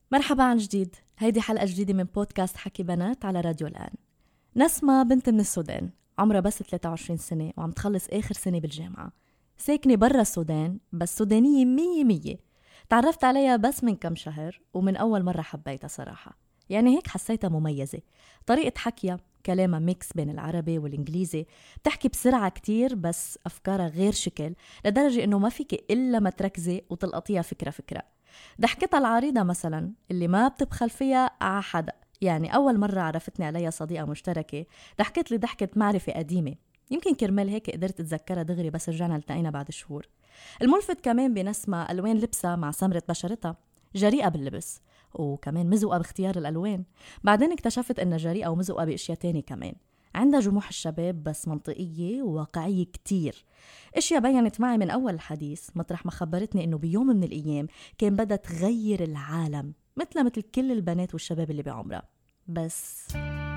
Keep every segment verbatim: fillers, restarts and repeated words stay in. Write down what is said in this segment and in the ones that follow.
مرحبا عن جديد. هيدي حلقة جديدة من بودكاست حكي بنات على راديو الآن. نسمة بنت من السودان، عمرها بس ثلاثة وعشرين سنة وعم تخلص آخر سنة بالجامعة. ساكنة برا السودان بس سودانية مية مية. تعرفت عليها بس من كم شهر ومن أول مرة حبيتها صراحة، يعني هيك حسيتها مميزة. طريقة حكيها كلامها ميكس بين العربي والإنجليزي، بتحكي بسرعة كتير بس أفكارها غير شكل، لدرجة إنه ما فيك إلا ما تركزي وتلقطيها فكرة فكرة. ضحكتها العريضة مثلا اللي ما بتبخل فيها على حدا، يعني أول مرة عرفتني عليها صديقة مشتركة ضحكت لي ضحكة معرفة قديمة، يمكن كرمال هيك قدرت أتذكرها دغري بس رجعنا التقينا بعد شهور. الملفت كمان بنسمة ألوان لبسها مع سمرة بشرتها، جريئة باللبس وكمان مزوقة باختيار الألوان. بعدين اكتشفت أنها جريئة ومزوقة بأشياء تاني كمان، عندها جموح الشباب بس منطقية وواقعية كتير. اشياء بينت معي من أول الحديث مطرح ما خبرتني إنه بيوم من الأيام كان بدها تغير العالم مثل مثل كل البنات والشباب اللي بعمرها. بس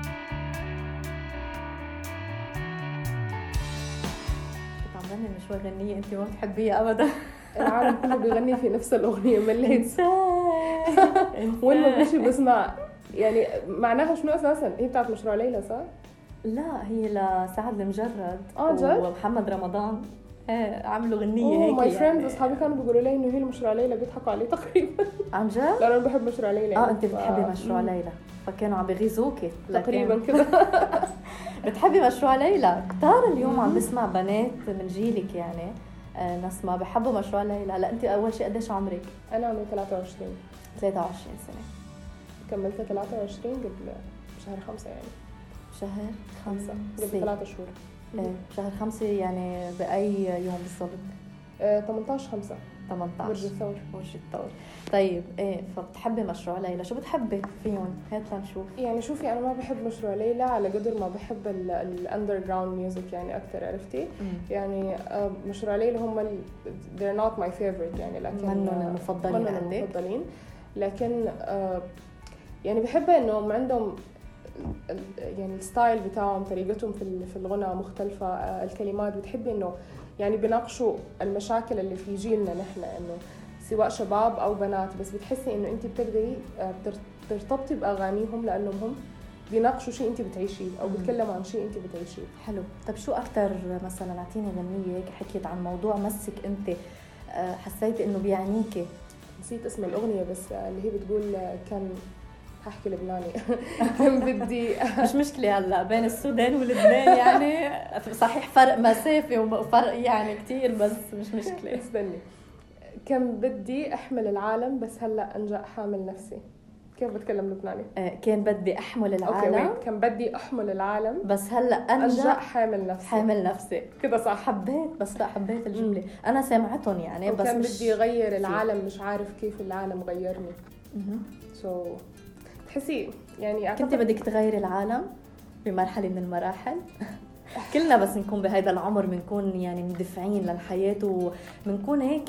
كنت عم غني من شوي غنية أنت ما بتحبيها أبدا. العالم كله بيغني في نفس الأغنية مليت إنسان وين ما بمشي بسمع. يعني معناها شنو أساسا؟ هي بتاعت مشروع ليلى صح؟ لا هي لسعد المجرد آه جد؟ ومحمد رمضان. ايه عملوا غنية اوه هيك ماي فريندز يعني. اصحابي كانوا بيقولوا لي انه هي المشروع ليلى بيضحكوا عليه تقريبا. عن جد؟ لأنه انا بحب مشروع ليلى. اه انت بتحبي ف... مشروع ليلى فكانوا عم بيغيظوكي تقريبا كده. بتحبي مشروع ليلى كتار. اليوم عم بسمع بنات من جيلك يعني آه ناس ما بحبوا مشروع ليلى. لا انت اول شيء قديش عمرك؟ انا عمري ثلاثة وعشرين. ثلاثة وعشرين سنة. كملت ثلاثة وعشرين قبل شهر خمسة يعني. شهر خمسة قبل ثلاثة شهور. ايه شهر خمسة يعني بأي يوم بالضبط؟ آه، ثمانية عشر خمسة ثمانية عشر برج الثور. برج الثور. طيب ايه فبتحبي مشروع ليلى، شو بتحبي فيهم؟ هات لنشوف. يعني شوفي انا ما بحب مشروع ليلى على قدر ما بحب الاندر جراوند ميوزك يعني اكثر، عرفتي؟ مم. يعني آه، مشروع ليلى هم ال they're not my favorite يعني، لكن منهم المفضلين منهم عندك؟ المفضلين لكن آه، يعني بحب انهم عندهم يعني الستايل بتاعهم، طريقتهم في في الغنى مختلفة. آه، الكلمات بتحبي انه يعني بيناقشوا المشاكل اللي في جيلنا نحن، انه سواء شباب او بنات، بس بتحسي انه انت بتقدري آه، ترتبطي باغانيهم لانهم هم بيناقشوا شيء انت بتعيشيه او بيتكلموا عن شيء انت بتعيشيه. حلو. طب شو اكثر مثلا اعطيني غنية هيك حكيت عن موضوع مسك انت آه، حسيتي انه بيعنيكي؟ نسيت اسم الاغنيه بس آه، اللي هي بتقول آه، كان هحكي لبناني. كان بدي مش مشكلة هلا بين السودان ولبنان يعني صحيح فرق مسافة وفرق يعني كتير بس مش مشكلة. استني. كان بدي احمل العالم بس هلا انجا حامل نفسي. كيف بتكلم لبناني؟ آه كان بدي احمل العالم. اوكي كان بدي احمل العالم بس هلا انجا, أنجا حامل نفسي. حامل نفسي كده صح. حبيت بس لا حبيت الجملة. مم. انا سامعتهم يعني بس كان مش بدي غير العالم مش عارف كيف العالم غيرني. سو so, تحسي يعني كنت بدك تغيري العالم بمرحلة من المراحل؟ كلنا بس نكون بهذا العمر بنكون يعني مندفعين للحياة وبنكون هيك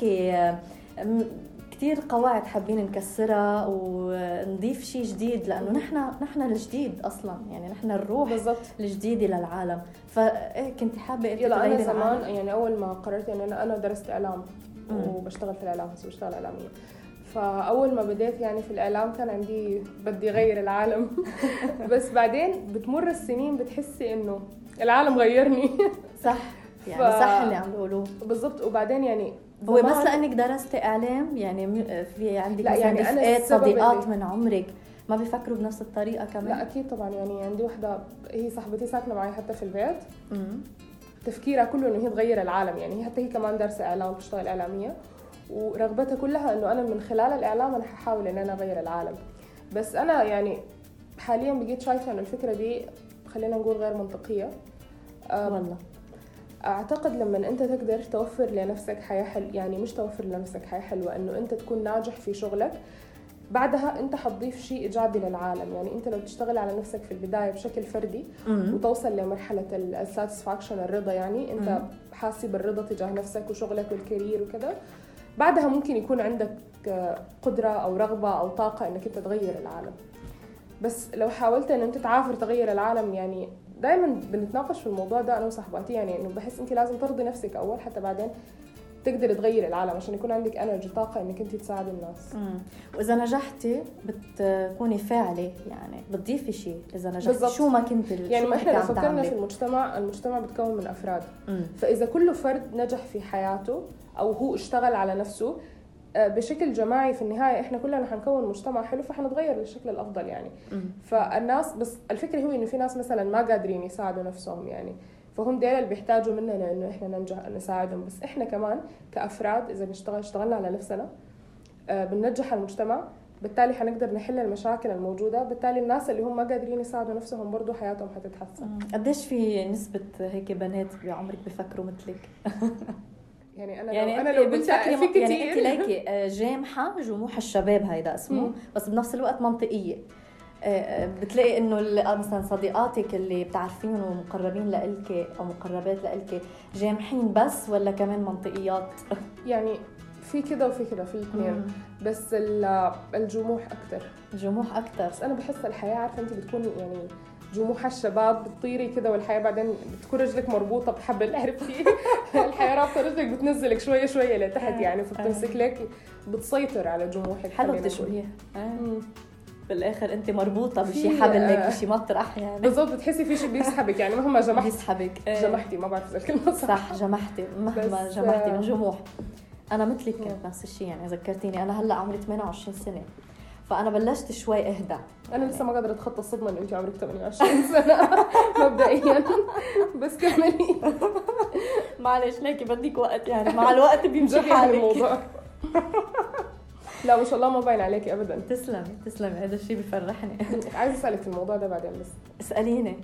كتير قواعد حابين نكسرها ونضيف شيء جديد، لأنه نحن نحن الجديد أصلاً يعني نحن الروح بالضبط الجديدة للعالم. فكنت حابة يلا أنا زمان يعني أول ما قررت أن أنا أنا درست إعلام وبشتغل في الإعلام بس بشتغل إعلامية، فأول ما بديت يعني في الإعلام كان عندي بدي غير العالم. بس بعدين بتمر السنين بتحسي إنه العالم غيرني. صح يعني ف... صح اللي عم بقولوه بالضبط. وبعدين يعني هو بس لأنك درست إعلام يعني في عندك لا يعني أنا صديقات من عمرك ما بيفكروا بنفس الطريقة كمان؟ لا أكيد طبعا. يعني عندي واحدة هي صاحبتي ساكنة معي حتى في البيت، م- تفكيرها كله إنه هي تغير العالم. يعني هي حتى هي كمان دارسة إعلام وبتشتغل إعلامية، ورغبتها كلها إنه أنا من خلال الإعلام أنا هحاول إن أنا أغير العالم. بس أنا يعني حاليا بقيت شايفة إنه الفكرة دي خلينا نقول غير منطقية. والله أعتقد لما أنت تقدر توفر لنفسك حياة حلوة، يعني مش توفر لنفسك حياة حلوة، إنه أنت تكون ناجح في شغلك، بعدها أنت حتضيف شيء إيجابي للعالم. يعني أنت لو تشتغل على نفسك في البداية بشكل فردي م- وتوصل لمرحلة الساتسفاكشن الرضا، يعني أنت م- حاسي بالرضا تجاه نفسك وشغلك والكارير وكذا، بعدها ممكن يكون عندك قدرة أو رغبة أو طاقة إنك أنت تغير العالم. بس لو حاولت إن أنت تعافر تغير العالم، يعني دائما بنتناقش في الموضوع ده أنا وصاحباتي، يعني إنه بحس أنت لازم ترضي نفسك أول حتى بعدين تقدر تغير العالم، عشان يكون عندك انرجي طاقه انك انت تساعد الناس. مم. واذا نجحتي بتكوني فاعله، يعني بتضيفي شيء اذا نجحتي بالزبط. شو ما كنت يعني ما احنا لو فكرنا في المجتمع، المجتمع بتكون من افراد. مم. فاذا كل فرد نجح في حياته او هو اشتغل على نفسه بشكل جماعي، في النهايه احنا كلنا حنكون مجتمع حلو، فحنتغير للشكل الافضل يعني. مم. فالناس بس الفكره هو انه في ناس مثلا ما قادرين يساعدوا نفسهم يعني، فهم ديل اللي بيحتاجوا مننا انه احنا ننجح نساعدهم. بس احنا كمان كافراد اذا نشتغل اشتغلنا على نفسنا آه بننجح المجتمع، بالتالي حنقدر نحل المشاكل الموجوده، بالتالي الناس اللي هم ما قادرين يساعدوا نفسهم برضو حياتهم حتتحسن. قديش في نسبه هيك بنات بعمرك بفكروا مثلك؟ يعني انا يعني لو انا لو قلت في كتير يعني انت لايكي جامحه جموح الشباب هيدا اسمه. مم. بس بنفس الوقت منطقيه. بتلاقي انه مثلا صديقاتك اللي بتعرفينهم ومقربين لإلك او مقربات لإلك جامحين بس ولا كمان منطقيات؟ يعني في كده وفي كده، في الاثنين، بس الجموح اكثر. جموح اكثر. بس انا بحس الحياه، عارفه انت بتكون يعني جموح الشباب بتطيري كده، والحياه بعدين بتكون رجلك مربوطه بحبل، عرفتي؟ الحياه رابطه رجلك بتنزلك شويه شويه لتحت يعني، فبتمسك لك بتسيطر على جموحك. حلو تشبيه. بالاخر انت مربوطه بشي حبل هيك بشي مطرح يعني. بالضبط، بتحسي في شيء بيسحبك يعني، مهما جمحتي بيسحبك. جمحتي ما بعرف اذا الكلمه صح. صح، جمحتي مهما جمحتي من جموح. انا مثلك كنت نفس الشيء يعني، ذكرتيني انا هلا عمري ثمانية وعشرين سنه، فانا بلشت شوي اهدى. انا لسه ما قادره اتخطى الصدمه انه انت عمرك ثمانية وعشرين سنه مبدئيا، بس كملي. معلش ليكي بدك وقت يعني، مع الوقت بيمشي حالك الموضوع. لا ما شاء الله ما باين عليكي ابدا. تسلمي تسلمي، هذا الشيء بيفرحني. عايزه اسالك في الموضوع ده بعدين، بس اساليني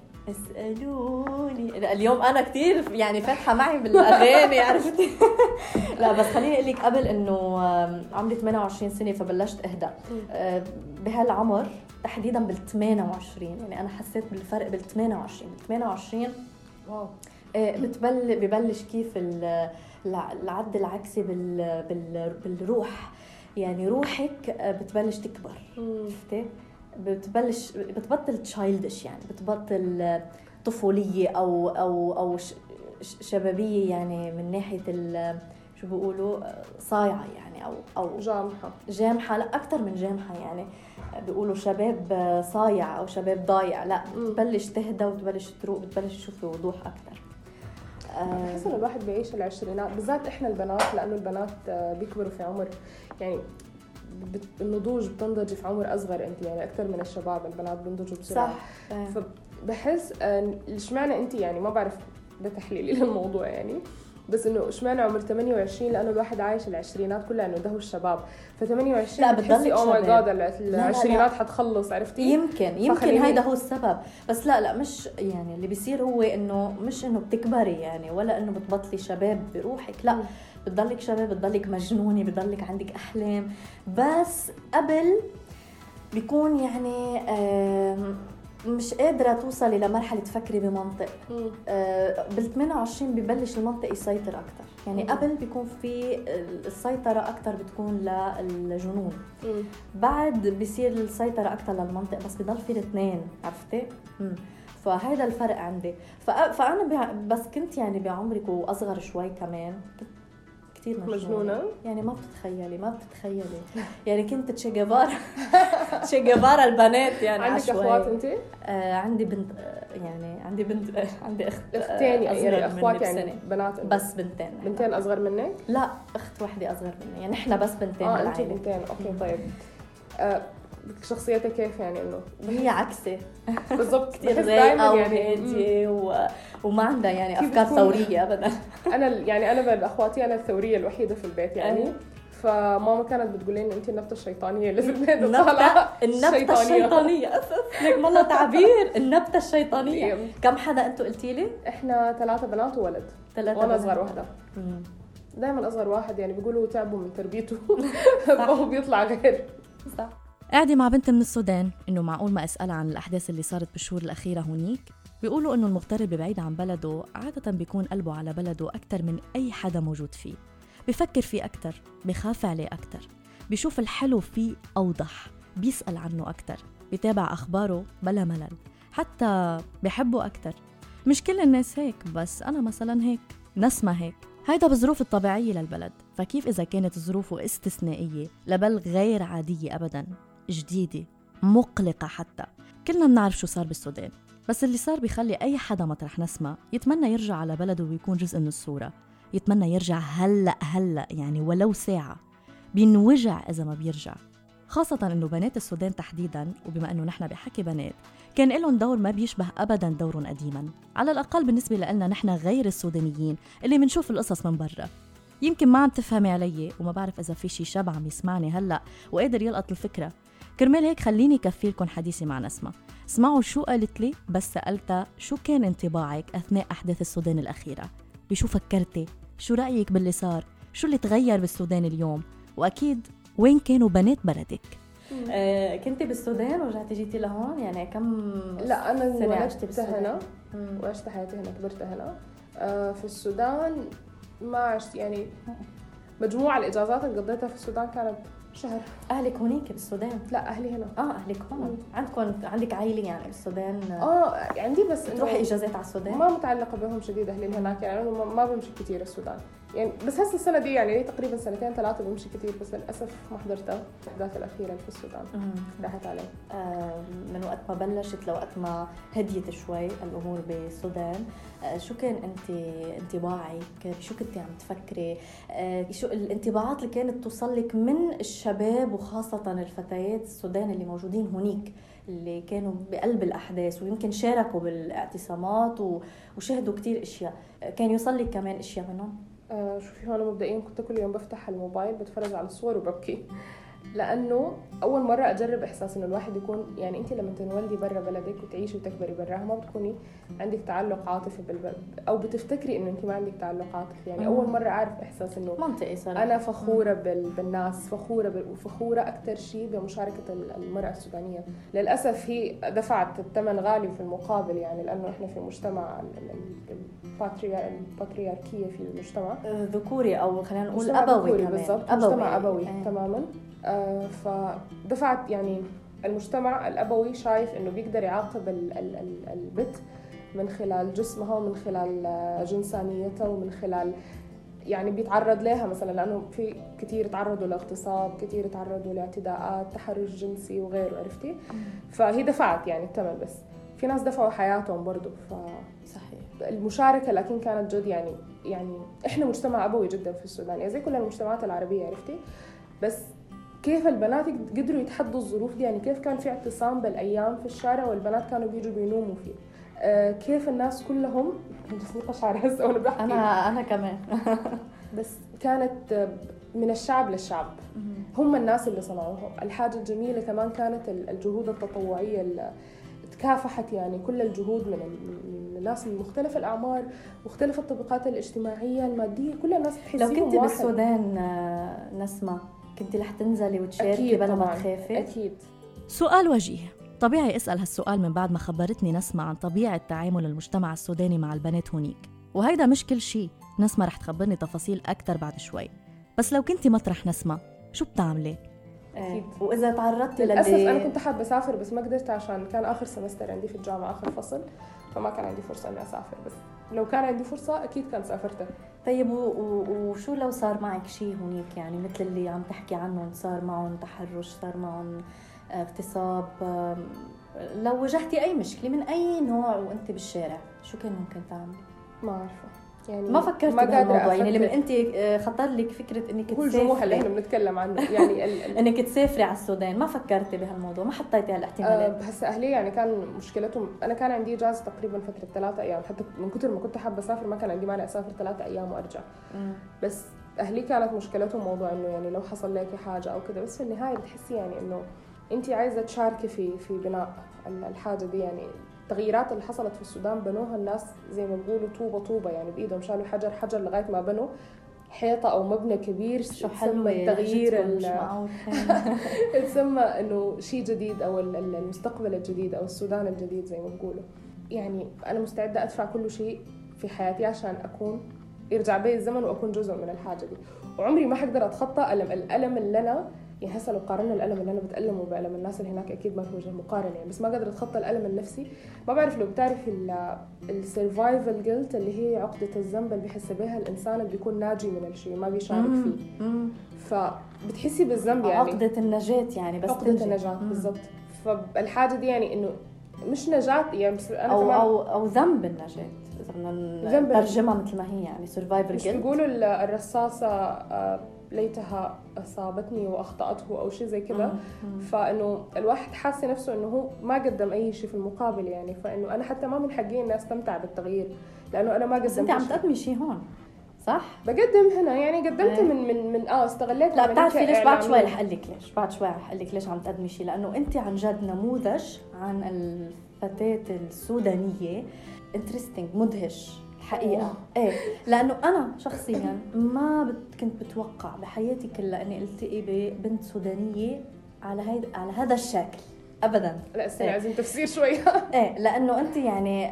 اسالوني. اليوم انا كتير يعني فاتحه معي بالاغاني عرفتي. لا بس خليني اقول لك قبل انه عمري ثمانية وعشرين سنه فبلشت اهدى. بهالعمر تحديدا بال ثمانية وعشرين، يعني انا حسيت بالفرق بال ثمانية وعشرين بال ثمانية وعشرين واو بتبل ببلش كيف العد العكسي بال بالروح، يعني روحك بتبلش تكبر. شفتي؟ بتبلش بتبطل تشايلدش يعني، بتبطل طفوليه او او او شبابيه يعني، من ناحيه شو بيقولوا صايعه يعني، او او جامحه. جامحه لا اكثر من جامحه يعني، بيقولوا شباب صايع او شباب ضايع. لا بتبلش تهدى وتبلش تروق، بتبلش تشوف بوضوح اكثر. بحس ان الواحد بيعيش العشرينات بالذات احنا البنات، لانه البنات بيكبروا في عمر يعني النضوج، بتنضج في عمر اصغر انت يعني اكثر من الشباب. البنات بينضجوا بسرعه. صح. فبحس اشمعنى انت يعني، ما بعرف ده تحليلي للموضوع يعني، بس انه اشمعنى عمر ثمانية وعشرين؟ لانه الواحد عايش العشرينات كلها انه ده هو الشباب، ف ثمانية وعشرين بتحسي او ماي جاد العشرينات حتخلص، عرفتي؟ يمكن يمكن هيدا هو السبب. بس لا لا مش يعني اللي بيصير هو انه مش انه بتكبري يعني، ولا انه بتبطلي شباب بروحك، لا م. بتضلك شباب، بتضلك مجنونه، بتضلك عندك احلام، بس قبل بيكون يعني مش قادرة توصلي لمرحلة تفكري بمنطق. آه بال ثمانية وعشرين ببلش المنطق يسيطر أكتر يعني. مم. قبل بيكون في السيطرة أكتر بتكون للجنون. مم. بعد بيصير السيطرة أكتر للمنطق، بس بيضل في الاثنين، عرفتي؟ مم. فهذا الفرق عندي. فأنا بس كنت يعني بعمرك وأصغر شوي كمان كتير مجنونة. مجنونة يعني ما بتتخيلي ما بتتخيلي يعني كنت تشي جيفارا تشي جيفارا البنات يعني. عندك اخوات انت؟ آه عندي بنت يعني عندي بنت آه عندي اخت اختين يعني اخوات يعني بنات انت. بس بنتين بنتين اصغر منك؟ لا اخت واحده اصغر مني يعني احنا بس بنتين اه انت بنتين. اوكي طيب آه شخصيتك كيف يعني؟ انه هي عكسي بالضبط كثير رايقه وهاديه و... وما عندها يعني افكار ثوريه ابدا. انا يعني انا باخواتي انا الثوريه الوحيده في البيت يعني. أه. فماما كانت بتقول لي انت النبته الشيطانيه اللي في البيت. النبته النبته الشيطانيه لك والله تعبير النبته الشيطانيه. كم حدا انتوا قلتي لي؟ احنا ثلاثه بنات وولد، وانا اصغر واحده. دائما اصغر واحد يعني بيقولوا تعبوا من تربيته فهو بيطلع غير. صح. قاعدة مع بنت من السودان إنه معقول ما أسألها عن الأحداث اللي صارت بالشهور الأخيرة هونيك. بيقولوا إنه المغترب بعيد عن بلده عادة بيكون قلبه على بلده أكتر من أي حدا موجود فيه، بيفكر فيه أكتر، بيخاف عليه أكتر، بيشوف الحلو فيه أوضح، بيسأل عنه أكتر، بيتابع أخباره بلا ملل، حتى بيحبه أكتر. مش كل الناس هيك، بس أنا مثلا هيك، نسمة هيك، هيدا بالظروف الطبيعية للبلد، فكيف إذا كانت ظروفه استثنائية لبل غير عادية أبداً، جديدة، مقلقة حتى. كلنا بنعرف شو صار بالسودان، بس اللي صار بيخلي أي حدا مطرح نسمة يتمنى يرجع على بلده ويكون جزء من الصورة، يتمنى يرجع هلأ هلأ يعني ولو ساعة. بينوجع إذا ما بيرجع، خاصة إنه بنات السودان تحديداً، وبما إنه نحن بحكي بنات، كان لهم دور ما بيشبه أبداً دورهم قديماً، على الأقل بالنسبة لنا نحن غير السودانيين اللي منشوف القصص من برا. يمكن ما عم تفهمي علي، وما بعرف إذا في شي شاب عم يسمعني هلأ وقادر يلقط الفكرة. كرمال هيك خليني كفيلكن حديثي مع نسمة. اسمعوا شو قالت لي بس سألتها شو كان انطباعك أثناء أحداث السودان الأخيرة، بشو فكرتي، شو رأيك باللي صار، شو اللي تغير بالسودان اليوم، وأكيد وين كانوا بنات بلدك. آه، كنتي بالسودان ورجعتي جيتي لهون يعني كم؟ لا أنا ولدت هنا وعشت حياتي هنا، كبرت هنا. آه في السودان ما عشت يعني مجموع الإجازات اللي قضيتها في السودان كانت شهر. أهلك هونيك بالسودان؟ لا أهلي هنا. آه أهلك هون. عندكم عندك عائلة يعني بالسودان؟ آه عندي بس تروحي إجازات على السودان؟ ما متعلقة بهم شديد أهلي هناك يعني، أنا ما بمشي كتير السودان يعني، بس هسه السنة دي يعني تقريبا سنتين ثلاثة بمشي كتير، بس للأسف ما حضرتها الأحداث الأخيرة في السودان راحت علي. آه من وقت ما بلشت لوقت ما هديت شوي الأمور بالسودان، آه شو كان أنت انطباعك؟ شو كنت عم تفكري؟ آه شو الانطباعات اللي كانت توصلك من الشباب وخاصة الفتيات السودان اللي موجودين هونيك، اللي كانوا بقلب الأحداث ويمكن شاركوا بالاعتصامات وشاهدوا كتير إشياء، كان يوصل لك كمان إشياء منهم؟ آه شوفي هون مبدئيا كنت كل يوم بفتح الموبايل بتفرج على الصور وببكي، لأنه أول مرة أجرب إحساس إنه الواحد يكون يعني أنت لما تنولدي برا بلدك وتعيشي وتكبري براها ما بتكوني عندك تعلق عاطفي بالبلد، أو بتفتكري إنه أنت ما عندك تعلق عاطفي يعني. أول مرة أعرف إحساس إنه منطقي صراحة. أنا فخورة بال... بالناس، فخورة بال... وفخورة أكتر شيء بمشاركة المرأة السودانية. للأسف هي دفعت الثمن غالي في المقابل يعني، لأنه إحنا في مجتمع الباترياركية في المجتمع ذكوري أو خلينا نقول أبوي كمان. بالضبط مجتمع أبوي أيه. تماماً. آه فدفعت يعني المجتمع الأبوي شايف إنه بيقدر يعاقب ال ال ال البت من خلال جسمها ومن خلال جنسانيتها ومن خلال يعني بيتعرض لها مثلا، لأنه في كتير تعرضوا لاغتصاب، كتير تعرضوا لاعتداءات، تحرش جنسي وغيره، عرفتي؟ فهي دفعت يعني الثمن، بس في ناس دفعوا حياتهم برضو. ف صحيح المشاركة لكن كانت جد يعني يعني إحنا مجتمع أبوي جدا في السودان يعني زي كل المجتمعات العربية، عرفتي؟ بس كيف البنات قدروا يتحدوا الظروف دي يعني، كيف كان في اعتصام بالأيام في الشارع والبنات كانوا بيجوا بينوموا فيه، آه كيف الناس كلهم جسمي شعر هسه وأنا بحكي أنا أنا كمان بس كانت من الشعب للشعب، هم الناس اللي صنعوهم. الحاجة الجميلة كمان كانت الجهود التطوعية اللي تكافحت يعني كل الجهود من الناس من مختلف الأعمار، مختلف الطبقات الاجتماعية المادية، كل الناس تحسيهم واحد. لو كنت واحد. بالسودان نسمة كنت رح تنزلي وتشاركي بلا ما تخافي؟ أكيد. سؤال وجيه، طبيعي أسأل هالسؤال من بعد ما خبرتني نسمة عن طبيعة تعامل المجتمع السوداني مع البنات هونيك، وهيدا مش كل شيء، نسمة رح تخبرني تفاصيل أكتر بعد شوي. بس لو كنتي مطرح نسمة شو بتعملي؟ أكيد. وإذا تعرضتي للأسف للي... أنا كنت حابة أسافر بس ما قدرت عشان كان آخر سمستر عندي في الجامعة، آخر فصل، فما كان عندي فرصة أني أسافر، بس لو كان عندي فرصة أكيد كان سافرت. طيب وشو لو صار معك شيء هونيك يعني مثل اللي عم تحكي عنهم، صار معهم تحرش، صار معهم اغتصاب، لو واجهتي أي مشكلة من أي نوع وأنت بالشارع شو كان ممكن تعملي؟ ما أعرفه يعني، ما فكرت بهالموضوع يعني لما انت خطر لك فكره انك تسافري؟ هو الجموح اللي احنا بنتكلم عنه يعني ال... انك تسافري على السودان، ما فكرتي بهالموضوع؟ ما حطيتي هالاحتمالات؟ أه هسه اهلي يعني كان مشكلتهم، انا كان عندي اجازه تقريبا فتره ثلاثة ايام، حتى من كثر ما كنت حابه اسافر ما كان عندي مانع اسافر ثلاثة ايام وارجع. م. بس اهلي كانت مشكلتهم موضوع انه يعني لو حصل لك حاجه او كذا، بس في النهايه بتحسي يعني انه انت عايزه تشاركي في في بناء الحاجه دي يعني. التغييرات اللي حصلت في السودان بنوها الناس زي ما بيقولوا طوبة طوبة يعني، بإيدهم شالوا حجر حجر لغاية ما بنوا حيطة أو مبنى كبير. تسمى التغيير تسمى إنه شيء جديد أو المستقبل الجديد أو السودان الجديد زي ما بيقولوا. يعني أنا مستعدة أدفع كل شيء في حياتي عشان أكون يرجع بي الزمن وأكون جزء من الحاجة دي، وعمري ما حقدر أتخطى ألم الألم اللي أنا يعني هسه لو قارنا الألم اللي أنا بتألمه بألم الناس اللي هناك أكيد ما في وجه مقارنة يعني، بس ما قادرة أتخطى الألم النفسي. ما بعرف لو بتعرف السرفايفل جيلت اللي هي عقدة الذنب اللي بيحس بها الإنسان اللي بيكون ناجي من الشيء ما بيشارك فيه، فبتحسي بالذنب يعني عقدة النجاة يعني، بس عقدة النجاة بالضبط. فالحاجة دي يعني إنه مش نجاة يعني، بس أنا أو أو أو ذنب النجاة إذا بدنا نترجمها مثل ما هي يعني survivor guilt. بيقولوا الرصاصة ليتها أصابتني وأخطأته أو شيء زي كده، فإنه الواحد حاسس نفسه إنه هو ما قدم أي شيء في المقابل يعني، فإنه أنا حتى ما من حقي إني أستمتع بالتغيير لأنه أنا ما قدمت. بس أنت عم تقدمي شيء هون صح؟ بقدم هنا يعني قدمت من من من اه استغليت. لا بتعرفي ليش؟ بعد شوي رح اقول لك ليش، بعد شوي رح اقول لك ليش عم تقدمي شيء، لانه انت عن جد نموذج عن الفتاة السودانية انترستينج مدهش الحقيقة. ايه لانه انا شخصيا ما بت كنت بتوقع بحياتي كلها اني التقي ببنت سودانية على هيدا على هذا الشكل ابدا. لا استنى إيه. عايزين تفسير شوية. ايه لانه انت يعني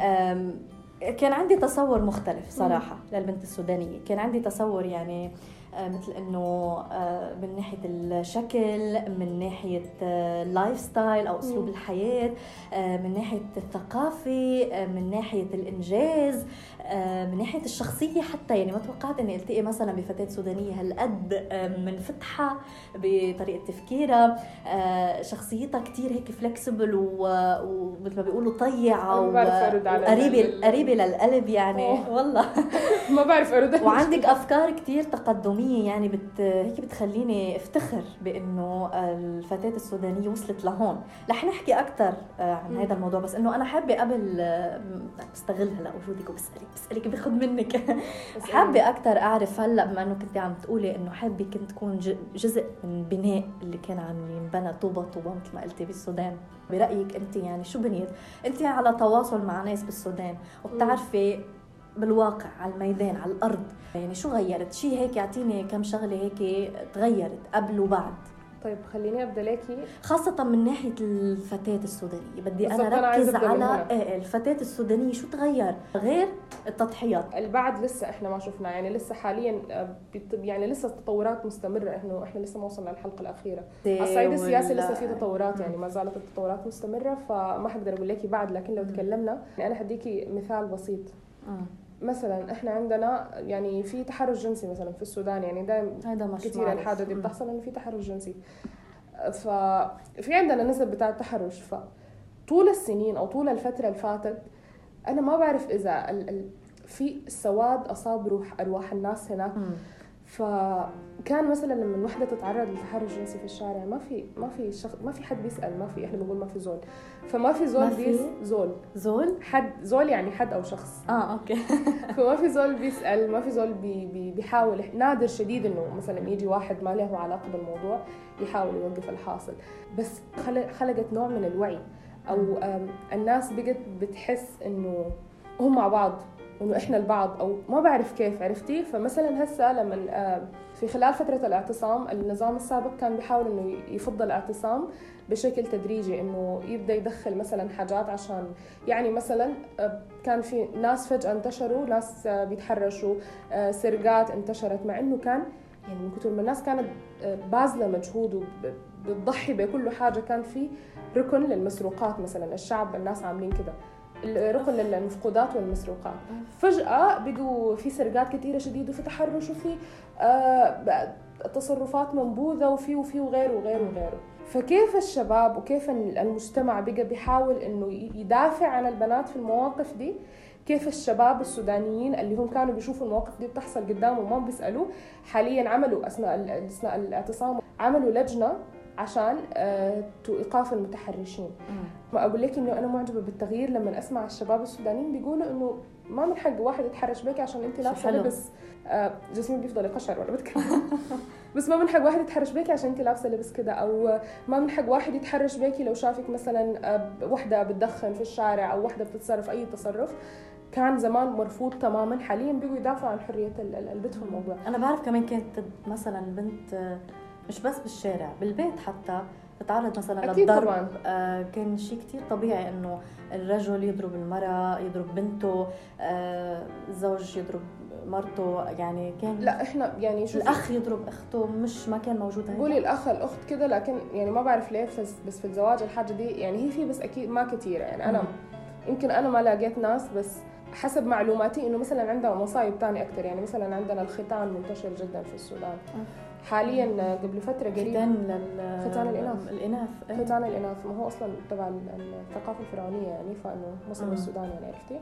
كان عندي تصور مختلف صراحة مم. للبنت السودانية. كان عندي تصور يعني مثل انه من ناحية الشكل، من ناحية اللايف ستايل او اسلوب مم. الحياة، من ناحية الثقافة، من ناحية الانجاز، من ناحية الشخصية حتى. يعني ما توقعت اني التقي مثلا بفتاة سودانية هالقد منفتحة بطريقة تفكيرها، شخصيتها كتير هيك فلكسبل ومثل ما بيقولوا طيعة وقريبة قريبة للقلب يعني. أوه. والله ما بعرف ارد. وعندك افكار كتير تقدمية يعني بت هيك بتخليني افتخر بانه الفتاة السودانية وصلت لهون. رح نحكي اكثر عن هذا الموضوع، بس انه انا حابة قبل استغل هلا وجودك وبسألك بسألك باخذ منك حابة اكثر اعرف هلا بما انه كنت عم تقولي انه حابة كنت تكون جزء من بناء اللي كان عم ينبنى طوبة طوبة مثل ما قلتي بالسودان. برأيك انت يعني شو بنيت؟ انت على تواصل مع ناس بالسودان وبتعرفي بالواقع على الميدان على الأرض يعني شو غيرت؟ شيء هيك يعطيني كم شغلة هيك تغيرت قبل وبعد. طيب خليني أبدأ لكي خاصة من ناحية الفتاة السودانية. بدي أنا ركز على الفتاة السودانية شو تغير غير التضحيات. البعد لسه إحنا ما شفنا يعني، لسه حاليا يعني لسه التطورات مستمرة. إحنا إحنا لسه ما وصلنا للحلقة الأخيرة. على الصعيد السياسي لسه في تطورات يعني، ما زالت التطورات مستمرة، فما حقدر أقول لكي بعد. لكن لو تكلمنا يعني أنا هديكي مثال بسيط. مثلا احنا عندنا يعني في تحرش جنسي مثلا في السودان يعني دائما كثير الحاجه دي بتحصل انه في تحرش جنسي. ففي عندنا نسب بتاع التحرش. فطول السنين او طول الفتره اللي فاتت انا ما بعرف اذا ال ال في السواد اصاب روح ارواح الناس هناك. م. فكان مثلا لما الوحده تتعرض لتحرش جنسي في الشارع ما في ما في شخ... ما في حد بيسال، ما في احنا بنقول ما في زول، فما في زول بيس زول زول حد زول يعني حد او شخص. اه اوكي. فما في زول بيسال، ما في زول بي... بي... بيحاول. نادر شديد انه مثلا يجي واحد ما له علاقه بالموضوع يحاول يوقف الحاصل، بس خلق... خلقت نوع من الوعي او الناس بقت بتحس انه هم مع بعض، انه احنا البعض او ما بعرف كيف عرفتي. فمثلا هسه لما في خلال فتره الاعتصام النظام السابق كان بيحاول انه يفضل الاعتصام بشكل تدريجي، انه يبدا يدخل مثلا حاجات عشان يعني مثلا كان في ناس فجاه انتشروا ناس بيتحرشوا، سرقات انتشرت، مع انه كان يعني من كثر ما الناس كانت باذله مجهود وبتضحي بكل حاجه. كان في ركن للمسروقات مثلا، الشعب الناس عاملين كده الركن للمفقودات والمسروقات. فجأة بقوا في سرقات كثيرة شديدة وفي تحرش وفي آه تصرفات منبوذة وفي وفي وغيره وغيره وغيره. فكيف الشباب وكيف المجتمع بقى بيحاول إنه يدافع عن البنات في المواقف دي؟ كيف الشباب السودانيين اللي هم كانوا بيشوفوا المواقف دي بتحصل قدامهم وما بيسألوا، حاليا عملوا أثناء أثناء الاعتصام عملوا لجنة عشان إيقاف المتحرشين. ما أقول لك إنه أنا معجبة بالتغيير لما أسمع الشباب السودانيين بيقولوا إنه ما من حق واحد يتحرش بك عشان أنت لابسة لبس آه جسمي بيفضل يقشعر ولا بتكلم. بس ما من حق واحد يتحرش بك عشان أنت لابسة لبس كده، أو ما من حق واحد يتحرش بك لو شافك مثلا آه وحدة بتدخن في الشارع أو وحدة بتتصرف أي تصرف. كان زمان مرفوض تماما، حاليا بيجوا يدافعوا عن حرية البنت في الموضوع. أنا بعرف كمان كانت مثلا بنت مش بس بالشارع بالبيت حتى تتعرض مثلا أكيد للضرب طبعاً. آه كان شيء كتير طبيعي انه الرجل يضرب المرأة، يضرب بنته، آه الزوج يضرب مرته، يعني كان لا احنا يعني شو الاخ يضرب اخته، مش ما كان موجود هيك. قولي الاخ الاخت كده، لكن يعني ما بعرف ليه بس, بس في الزواج الحاجه دي يعني هي في بس اكيد ما كتيره يعني. انا يمكن انا ما لقيت ناس، بس حسب معلوماتي انه مثلا عندنا مصايب تانية اكثر. يعني مثلا عندنا الختان منتشر جدا في السودان حاليا. قبل فتره قريبه ختان لل ختان الاناث الاناث ختان الاناث ما هو اصلا تبع الثقافه الفرعونيه يعني، فانه مصر والسودان يعني عرفتي.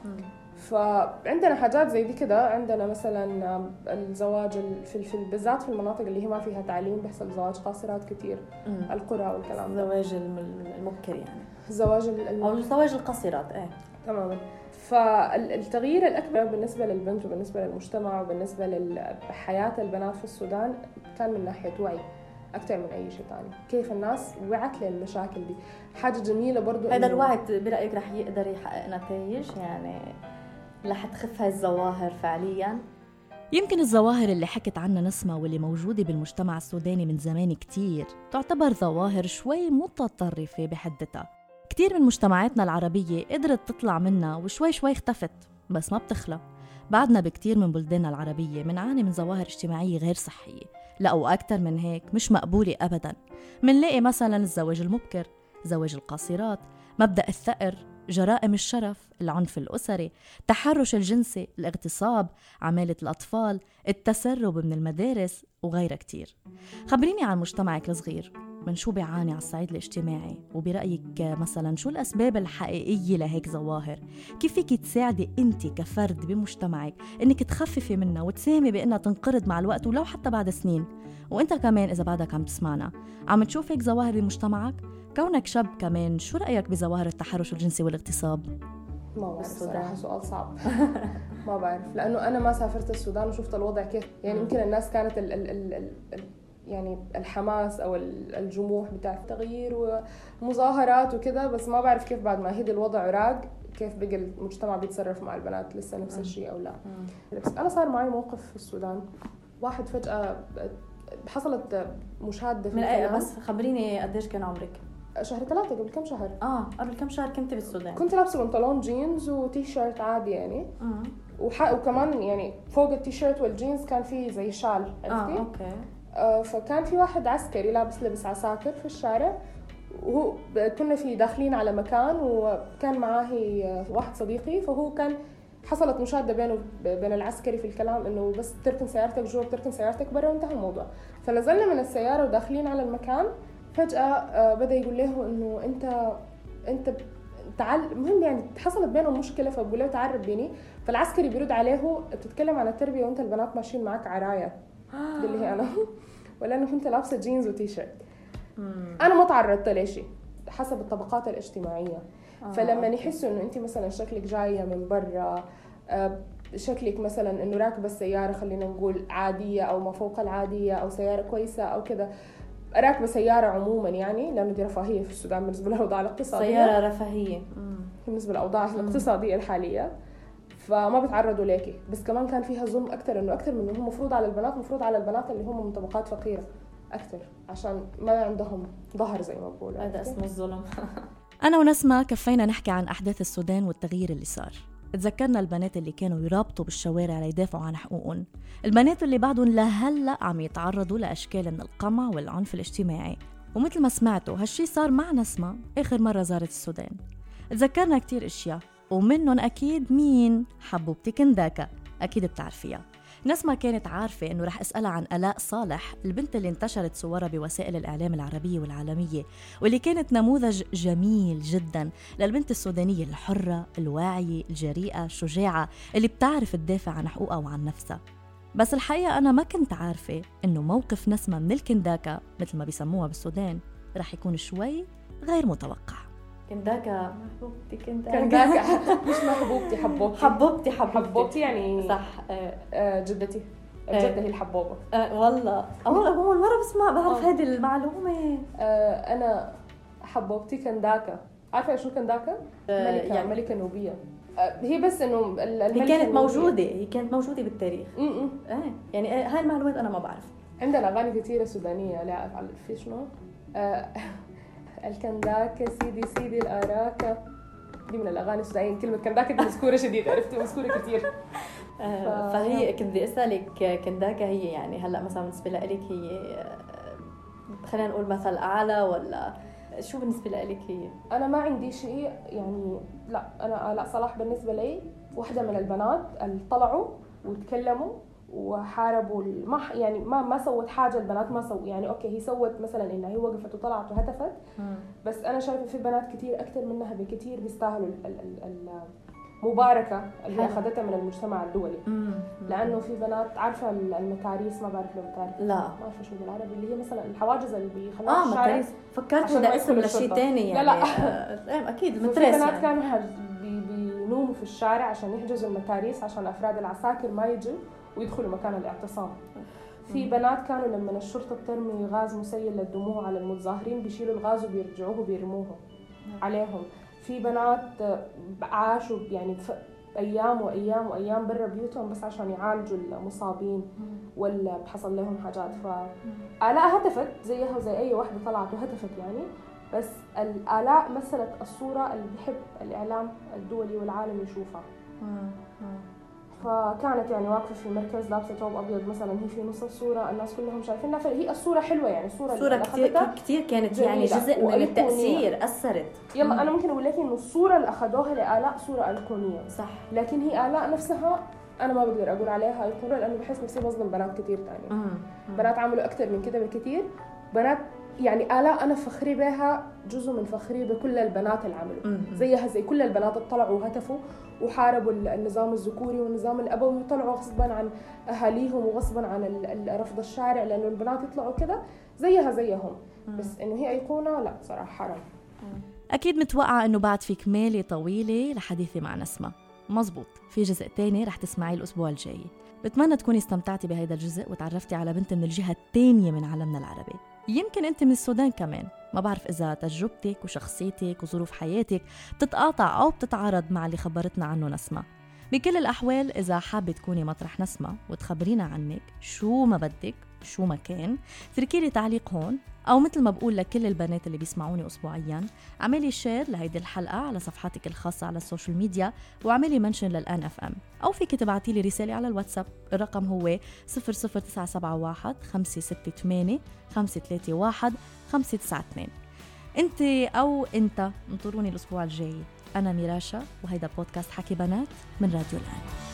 فعندنا حاجات زي دي كده. عندنا مثلا الزواج في في بالذات في المناطق اللي هي ما فيها تعليم بيحصل زواج قاصرات كتير، القرى والكلام ده. الزواج المبكر يعني، الزواج او الزواج القصيرات. ايه تماما. فالتغيير الأكبر بالنسبة للبنت وبالنسبة للمجتمع وبالنسبة لحياة البنات في السودان كان من ناحية وعي أكثر من أي شيء تاني. كيف الناس وعت للمشاكل دي، حاجة جميلة برضو. هذا الوعي برأيك رح يقدر يحقق نتائج يعني رح تخف هاي الظواهر فعليا؟ يمكن الظواهر اللي حكت عنها نسمة واللي موجودة بالمجتمع السوداني من زمان كتير تعتبر ظواهر شوي متطرفة بحدتها. كتير من مجتمعاتنا العربية قدرت تطلع منها وشوي شوي اختفت، بس ما بتخلى. بعدنا بكتير من بلداننا العربية منعاني من ظواهر اجتماعية غير صحية، لا وأكتر من هيك مش مقبولة أبداً. منلاقي مثلاً الزواج المبكر، زواج القاصرات، مبدأ الثأر، جرائم الشرف، العنف الأسري، التحرش الجنسي، الاغتصاب، عمالة الأطفال، التسرب من المدارس وغيرها كتير. خبريني عن مجتمعك الصغير، من شو بيعاني على الصعيد الاجتماعي؟ وبرأيك مثلا شو الأسباب الحقيقية لهيك ظواهر؟ كيف فيك تساعدي أنت كفرد بمجتمعك إنك تخففي منها وتساهمي بأنها تنقرض مع الوقت ولو حتى بعد سنين؟ وإنت كمان إذا بعدك عم تسمعنا عم تشوف هيك ظواهر بمجتمعك؟ كونك شاب كمان، شو رأيك بظواهر التحرش الجنسي والاغتصاب؟ ما بعرف صراحة، سؤال صعب. ما بعرف، لأنه أنا ما سافرت السودان وشفت الوضع كيف. يعني يمكن الناس كانت ال ال ال ال يعني الحماس أو الجموح بتاع التغيير ومظاهرات وكده، بس ما بعرف كيف بعد ما هدي الوضع راق كيف بقى المجتمع بيتصرف مع البنات، لسه نفس الشيء أو لا. بس أنا صار معي موقف في السودان، واحد فجأة حصلت مشادة في من أي، بس خبريني قديش كان عمرك؟ شهر ثلاثة، قبل كم شهر. اه قبل كم شهر كنت بالسودان. كنت لابسه بنطلون جينز وتي شيرت عادي يعني. اه وح... وكمان يعني فوق التي شيرت والجينز كان في زي شال، عرفتي؟ اه اوكي. آه فكان في واحد عسكري لابس لبس عساكر في الشارع، وهو كنا في داخلين على مكان وكان معاه واحد صديقي، فهو كان حصلت مشادة بينه بين العسكري في الكلام انه بس تركن سيارتك جوا بتركن سيارتك برا، وانتهى الموضوع. فنزلنا من السيارة وداخلين على المكان، فجأة بدأ يقول له إنه أنت أنت تعال، المهم يعني حصلت بينهم مشكلة، فبقول له تعال ربيني. فالعسكري بيرد عليه بتتكلم عن التربية وأنت البنات ماشيين معك عراية. ده اللي هي أنا، ولا أنه كنت لابسة جينز وتي شيرت. أنا ما تعرضت لشيء حسب الطبقات الاجتماعية. فلما يحسوا إنه أنت مثلا شكلك جاية من برا، شكلك مثلا إنه راكبة السيارة خلينا نقول عادية أو ما فوق العادية أو سيارة كويسة أو كذا، راكبة سيارة عموما يعني، لأنه دي رفاهية في السودان بالنسبة للأوضاع الاقتصادية. سيارة رفاهية بالنسبة للأوضاع الاقتصادية الحالية، فما بيتعرضوا ليكي. بس كمان كان فيها ظلم أكتر، إنه أكتر من إنه مفروض على البنات، مفروض على البنات اللي هم من طبقات فقيرة أكتر، عشان ما عندهم ظهر زي ما بقول. هذا اسمه الظلم. أنا ونسمة كفينا نحكي عن أحداث السودان والتغيير اللي صار. تذكرنا البنات اللي كانوا يرابطوا بالشوارع ليدافعوا عن حقوقهم، البنات اللي بعدهم لهلأ عم يتعرضوا لأشكال من القمع والعنف الاجتماعي. ومثل ما سمعتوا هالشي صار مع نسمة آخر مرة زارت السودان. تذكرنا كتير اشياء، ومنهم أكيد مين؟ حبوبتي كنداكا، أكيد بتعرفيها. نسمة كانت عارفة إنه رح أسألها عن آلاء صالح، البنت اللي انتشرت صورها بوسائل الإعلام العربية والعالمية، واللي كانت نموذج جميل جداً للبنت السودانية الحرة، الواعية، الجريئة، الشجاعة، اللي بتعرف تدافع عن حقوقها وعن نفسها. بس الحقيقة أنا ما كنت عارفة إنه موقف نسمة من الكنداكا مثل ما بيسموها بالسودان رح يكون شوي غير متوقع. كنداكا محبوبتي كنداكا كنداكا مش محبوبتي، حبوبتي حبوبتي حبوبتي, حبوبتي يعني صح. آه جدتي الجدة هي الحبوبة. آه والله أول أول مرة بسمع بعرف هذه المعلومة. آه أنا حبوبتي كنداكا. عارفة شو كنداكا؟ آه ملكة يعني ملكة نوبية. آه هي بس إنه هي كانت موجودة هي كانت موجودة بالتاريخ. امم آه يعني هاي المعلومات أنا ما بعرف. عندنا أغاني كثيرة سودانية. لا في شنو؟ آه الكنداكة سيدي سيدي الأراكة، دي من الأغاني السودانية. كلمة كنداكة دي مذكورة شديد، عرفتي مذكورة كتير. ف... فهي كنت بدي أسألك كنداكة هي يعني هلأ مثلا بالنسبة لك هي خلينا نقول مثل أعلى ولا شو بالنسبة لك هي؟ أنا ما عندي شيء يعني، لا أنا آلاء صلاح بالنسبة لي واحدة من البنات اللي طلعوا وتكلموا وحاربوا ما يعني ما ما سوت حاجة البنات ما سووا يعني. أوكي هي سوت مثلا إنها هي وقفت وطلعت وهتفت، بس أنا شايفة في بنات كتير أكتر منها بكتير بيستاهلوا المباركة اللي أخذتها من المجتمع الدولي. لأنه في بنات عارفة المتاريس، ما بعرف لو بتعرف لا ما أعرف شو بالعربي، اللي هي مثلا الحواجز اللي بيخلوها اه متاريس. فكرت هذا اسم لشيء تاني يعني. لا لا آه أكيد المترس. في بنات يعني. كانوا بينوموا في الشارع عشان يحجزوا المتاريس عشان أفراد العساكر ما يجوا ويدخلوا مكان الاعتصام. في بنات كانوا لما الشرطة بترمي غاز مسيل للدموع على المتظاهرين بيشيلوا الغاز وبيرجعوه وبيرموه عليهم. في بنات عاشوا يعني أيام وأيام وأيام برا بيوتهم بس عشان يعالجوا المصابين ولا بحصل لهم حاجات. فآلاء هتفت زيها وزي أي واحدة طلعت وهتفت يعني، بس الآلاء مثلت الصورة اللي بحب الإعلام الدولي والعالم يشوفها. فكانت يعني واقفة في مركز لابسة ثوب أبيض مثلا، هي في نص الصورة الناس كلهم شايفينها، فهي الصورة حلوة يعني. الصورة صورة كتير, كتير كانت يعني جزء من التأثير أثرت. يلا أنا ممكن أقول لك إنه الصورة اللي أخذوها لآلاء صورة أيقونية صح، لكن هي آلاء نفسها أنا ما بقدر أقول عليها أيقونة لأنه بحس نفسي بظلم بنات كتير تاني. بنات عملوا أكتر من كده بكتير، بنات يعني آلاء أنا فخري بها، جزء من فخري بكل البنات اللي عملوا زيها زي كل البنات اللي طلعوا وهتفوا وحاربوا النظام الذكوري والنظام الأبوي وطلعوا غصبا عن أهاليهم وغصبا عن رفض الشارع، لأنه البنات يطلعوا كده زيها زيهم. بس إنه هي أيقونة لا صراحة حرام. أكيد متوقعة إنه بعد في كمالة طويلة لحديثي مع نسمة. مزبوط، في جزء تاني رح تسمعيه الأسبوع الجاي. بتمنى تكوني استمتعتي بهيدا الجزء وتعرفتي على بنت من الجهة التانية من عالمنا العربي. يمكن أنت من السودان كمان، ما بعرف إذا تجربتك وشخصيتك وظروف حياتك بتتقاطع أو بتتعارض مع اللي خبرتنا عنه نسمة. بكل الأحوال إذا حابة تكوني مطرح نسمة وتخبرينا عنك شو ما بدك شو ما كان، تركي لي تعليق هون، أو مثل ما بقول لكل البنات اللي بيسمعوني أسبوعياً، عملي شير لهيدي الحلقة على صفحاتك الخاصة على السوشيال ميديا وعملي منشن للآن أف أم، أو فيك تبعتي لي رسالة على الواتساب. الرقم هو صفر صفر تسعة سبعة واحد خمسة ستة ثمانية خمسة ثلاثة واحد خمسة تسعة اثنين. أنت أو أنت انطروني الأسبوع الجاي. أنا ميراشا وهيدا بودكاست حكي بنات من راديو الآن.